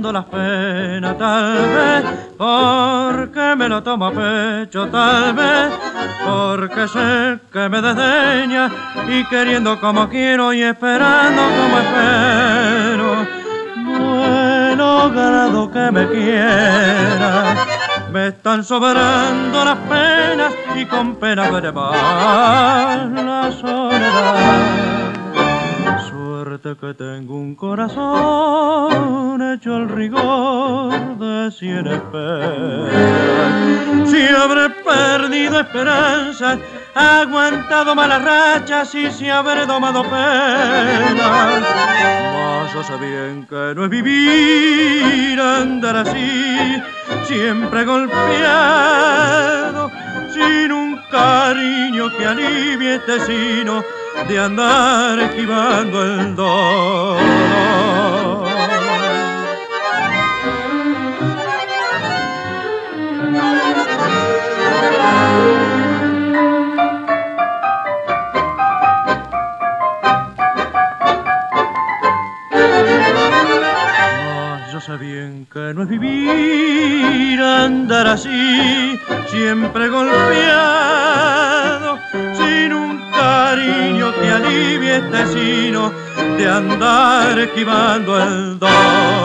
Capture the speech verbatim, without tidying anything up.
sobrando las penas, tal vez porque me lo tomo a pecho, tal vez porque sé que me desdeña y queriendo como quiero y esperando como espero, no he logrado que me quiera. Me están sobrando las penas y con pena veré más la soledad. Suerte que tengo un corazón hecho al rigor de cien esperas. Si habré perdido esperanzas, aguantado malas rachas y si habré domado penas, mas yo sé bien que no es vivir andar así, siempre golpeado, sin un cariño que alivie este sino de andar esquivando el dolor. Mas yo sé bien que no es vivir andar así, siempre golpeado, sin un cariño que alivie este sino de andar esquivando el dolor.